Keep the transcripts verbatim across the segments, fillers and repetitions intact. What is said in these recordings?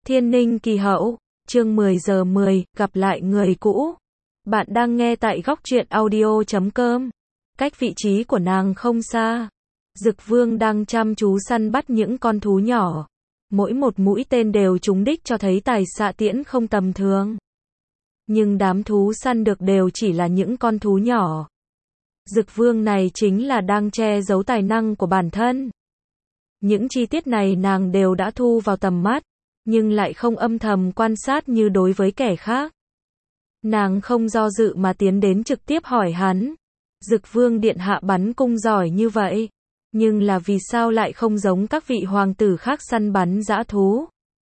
Thiên Ninh Kỳ Hậu, chương mười giờ mười, gặp lại người cũ. Bạn đang nghe tại góc truyện audio chấm com. Cách vị trí của nàng không xa. Dực Vương đang chăm chú săn bắt những con thú nhỏ. Mỗi một mũi tên đều trúng đích cho thấy tài xạ tiễn không tầm thường. Nhưng đám thú săn được đều chỉ là những con thú nhỏ. Dực Vương này chính là đang che giấu tài năng của bản thân. Những chi tiết này nàng đều đã thu vào tầm mắt, nhưng lại không âm thầm quan sát như đối với kẻ khác. Nàng không do dự mà tiến đến trực tiếp hỏi hắn. Dực Vương điện hạ bắn cung giỏi như vậy, nhưng là vì sao lại không giống các vị hoàng tử khác săn bắn dã thú?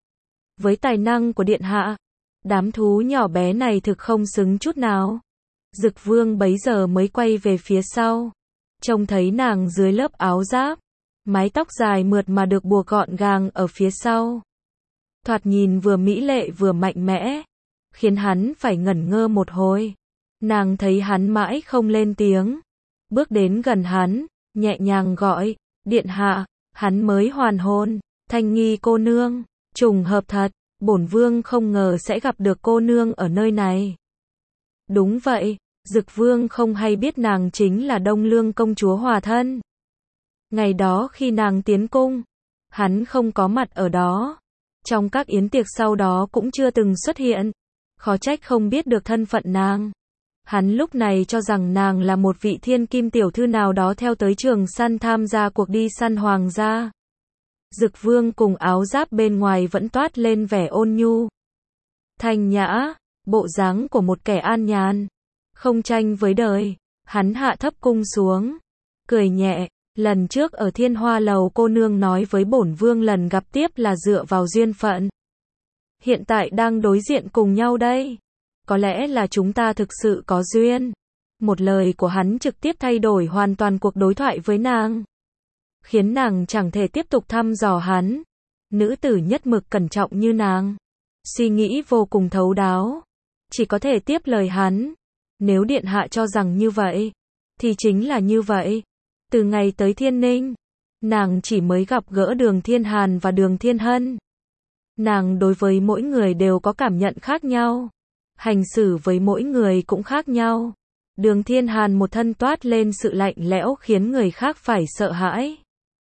Với tài năng của điện hạ, đám thú nhỏ bé này thực không xứng chút nào. Dực Vương bấy giờ mới quay về phía sau, trông thấy nàng dưới lớp áo giáp, mái tóc dài mượt mà được buộc gọn gàng ở phía sau. Thoạt nhìn vừa mỹ lệ vừa mạnh mẽ, khiến hắn phải ngẩn ngơ một hồi. Nàng thấy hắn mãi không lên tiếng, bước đến gần hắn, nhẹ nhàng gọi, điện hạ. Hắn mới hoàn hồn, Thanh Nghi cô nương, trùng hợp thật, bổn vương không ngờ sẽ gặp được cô nương ở nơi này. Đúng vậy, Dực Vương không hay biết nàng chính là Đông Lương công chúa hòa thân. Ngày đó khi nàng tiến cung, hắn không có mặt ở đó. Trong các yến tiệc sau đó cũng chưa từng xuất hiện. Khó trách không biết được thân phận nàng. Hắn lúc này cho rằng nàng là một vị thiên kim tiểu thư nào đó theo tới trường săn tham gia cuộc đi săn hoàng gia. Dực Vương cùng áo giáp bên ngoài vẫn toát lên vẻ ôn nhu, thanh nhã, bộ dáng của một kẻ an nhàn, không tranh với đời. Hắn hạ thấp cung xuống, cười nhẹ. Lần trước ở Thiên Hoa Lầu cô nương nói với bổn vương lần gặp tiếp là dựa vào duyên phận. Hiện tại đang đối diện cùng nhau đây. Có lẽ là chúng ta thực sự có duyên. Một lời của hắn trực tiếp thay đổi hoàn toàn cuộc đối thoại với nàng, khiến nàng chẳng thể tiếp tục thăm dò hắn. Nữ tử nhất mực cẩn trọng như nàng, suy nghĩ vô cùng thấu đáo, chỉ có thể tiếp lời hắn. Nếu điện hạ cho rằng như vậy, thì chính là như vậy. Từ ngày tới Thiên Ninh, nàng chỉ mới gặp gỡ Đường Thiên Hàn và Đường Thiên Hân. Nàng đối với mỗi người đều có cảm nhận khác nhau, hành xử với mỗi người cũng khác nhau. Đường Thiên Hàn một thân toát lên sự lạnh lẽo khiến người khác phải sợ hãi.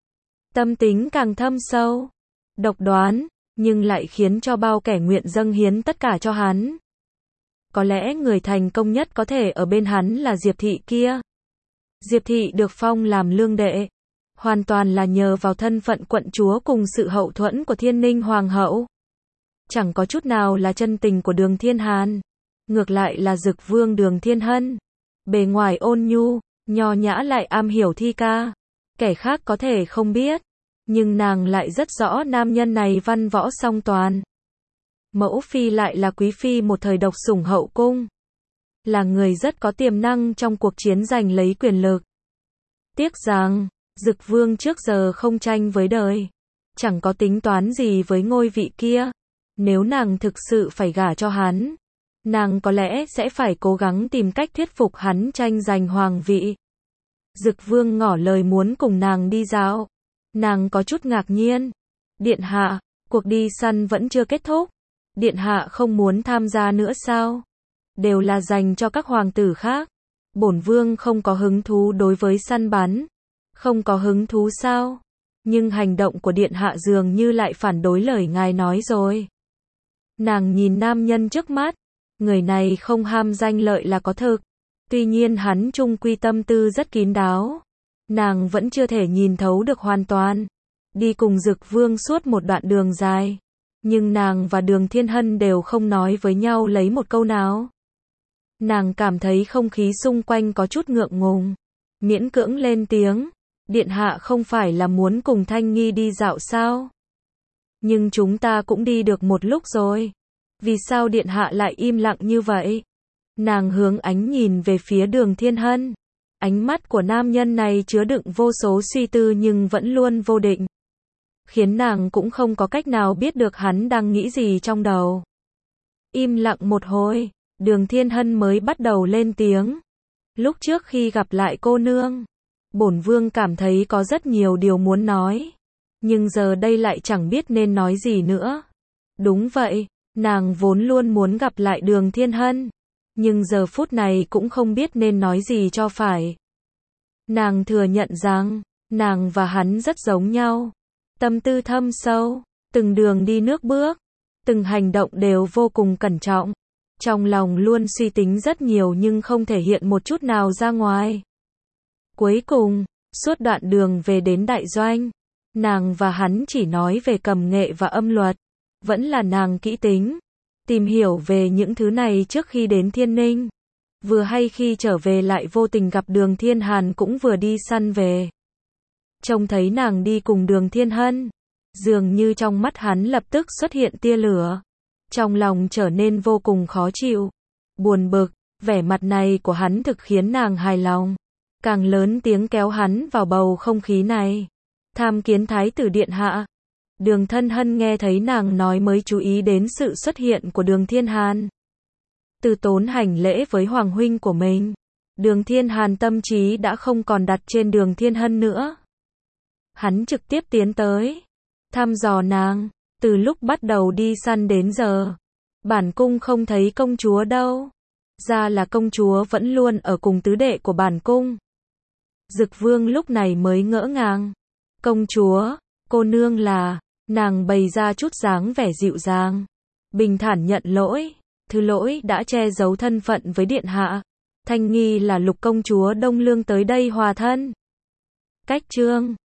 Tâm tính càng thâm sâu, độc đoán, nhưng lại khiến cho bao kẻ nguyện dâng hiến tất cả cho hắn. Có lẽ người thành công nhất có thể ở bên hắn là Diệp Thị kia. Diệp Thị được phong làm lương đệ, hoàn toàn là nhờ vào thân phận quận chúa cùng sự hậu thuẫn của Thiên Ninh Hoàng hậu. Chẳng có chút nào là chân tình của Đường Thiên Hàn. Ngược lại là Dực Vương Đường Thiên Hân, bề ngoài ôn nhu, nho nhã lại am hiểu thi ca. Kẻ khác có thể không biết, nhưng nàng lại rất rõ nam nhân này văn võ song toàn. Mẫu phi lại là quý phi một thời độc sủng hậu cung, là người rất có tiềm năng trong cuộc chiến giành lấy quyền lực. Tiếc rằng, Dực Vương trước giờ không tranh với đời, chẳng có tính toán gì với ngôi vị kia. Nếu nàng thực sự phải gả cho hắn, nàng có lẽ sẽ phải cố gắng tìm cách thuyết phục hắn tranh giành hoàng vị. Dực Vương ngỏ lời muốn cùng nàng đi dạo. Nàng có chút ngạc nhiên. Điện hạ, cuộc đi săn vẫn chưa kết thúc. Điện hạ không muốn tham gia nữa sao? Đều là dành cho các hoàng tử khác. Bổn vương không có hứng thú đối với săn bắn. Không có hứng thú sao? Nhưng hành động của điện hạ dường như lại phản đối lời ngài nói rồi. Nàng nhìn nam nhân trước mắt. Người này không ham danh lợi là có thực. Tuy nhiên hắn chung quy tâm tư rất kín đáo. Nàng vẫn chưa thể nhìn thấu được hoàn toàn. Đi cùng Dực Vương suốt một đoạn đường dài, nhưng nàng và Đường Thiên Hân đều không nói với nhau lấy một câu nào. Nàng cảm thấy không khí xung quanh có chút ngượng ngùng, miễn cưỡng lên tiếng. Điện hạ không phải là muốn cùng Thanh Nghi đi dạo sao? Nhưng chúng ta cũng đi được một lúc rồi. Vì sao điện hạ lại im lặng như vậy? Nàng hướng ánh nhìn về phía Đường Thiên Hân. Ánh mắt của nam nhân này chứa đựng vô số suy tư nhưng vẫn luôn vô định, khiến nàng cũng không có cách nào biết được hắn đang nghĩ gì trong đầu. Im lặng một hồi, Đường Thiên Hân mới bắt đầu lên tiếng. Lúc trước khi gặp lại cô nương, bổn vương cảm thấy có rất nhiều điều muốn nói, nhưng giờ đây lại chẳng biết nên nói gì nữa. Đúng vậy, nàng vốn luôn muốn gặp lại Đường Thiên Hân, nhưng giờ phút này cũng không biết nên nói gì cho phải. Nàng thừa nhận rằng, nàng và hắn rất giống nhau. Tâm tư thâm sâu, từng đường đi nước bước, từng hành động đều vô cùng cẩn trọng. Trong lòng luôn suy tính rất nhiều nhưng không thể hiện một chút nào ra ngoài. Cuối cùng, suốt đoạn đường về đến đại doanh, nàng và hắn chỉ nói về cầm nghệ và âm luật. Vẫn là nàng kỹ tính, tìm hiểu về những thứ này trước khi đến Thiên Ninh. Vừa hay khi trở về lại vô tình gặp Đường Thiên Hàn cũng vừa đi săn về. Trông thấy nàng đi cùng Đường Thiên Hân, dường như trong mắt hắn lập tức xuất hiện tia lửa. Trong lòng trở nên vô cùng khó chịu, buồn bực, vẻ mặt này của hắn thực khiến nàng hài lòng. Càng lớn tiếng kéo hắn vào bầu không khí này. Tham kiến Thái tử điện hạ. Đường Thân Hân nghe thấy nàng nói mới chú ý đến sự xuất hiện của Đường Thiên Hàn. Từ tốn hành lễ với Hoàng huynh của mình. Đường Thiên Hàn tâm trí đã không còn đặt trên Đường Thiên Hân nữa. Hắn trực tiếp tiến tới, thăm dò nàng, từ lúc bắt đầu đi săn đến giờ. Bản cung không thấy công chúa đâu. Ra là công chúa vẫn luôn ở cùng tứ đệ của bản cung. Dực Vương lúc này mới ngỡ ngàng. Công chúa, cô nương là, nàng bày ra chút dáng vẻ dịu dàng. Bình thản nhận lỗi, thứ lỗi đã che giấu thân phận với điện hạ. Thanh nghi là Lục công chúa Đông Lương tới đây hòa thân. Cách chương